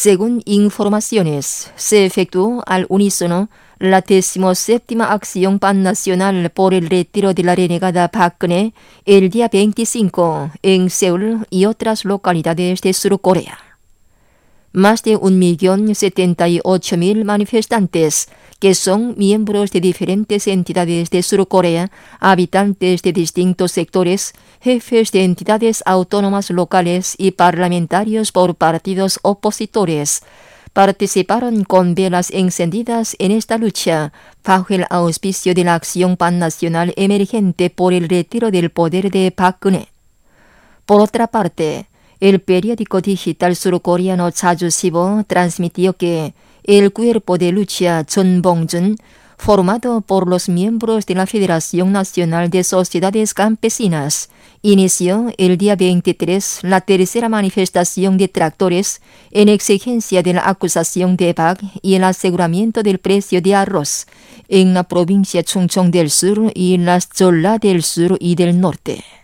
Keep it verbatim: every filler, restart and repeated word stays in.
Según informaciones, se efectuó al unísono la decimoséptima acción pannacional por el retiro de la renegada Park Geun-hye el día veinticinco en Seúl y otras localidades de Surcorea. Más de un millón setenta y ocho mil manifestantes, que son miembros de diferentes entidades de Surcorea, habitantes de distintos sectores, jefes de entidades autónomas locales y parlamentarios por partidos opositores, participaron con velas encendidas en esta lucha bajo el auspicio de la Acción Pannacional Emergente por el retiro del poder de Park Geun-hye. Por otra parte, el periódico digital surcoreano Chajusibo transmitió que el cuerpo de lucha Chun Bong-jun, formado por los miembros de la Federación Nacional de Sociedades Campesinas, inició el día veintitrés la tercera manifestación de tractores en exigencia de la acusación de Park y el aseguramiento del precio de arroz en la provincia Chungcheong del Sur y las Jeolla del Sur y del Norte.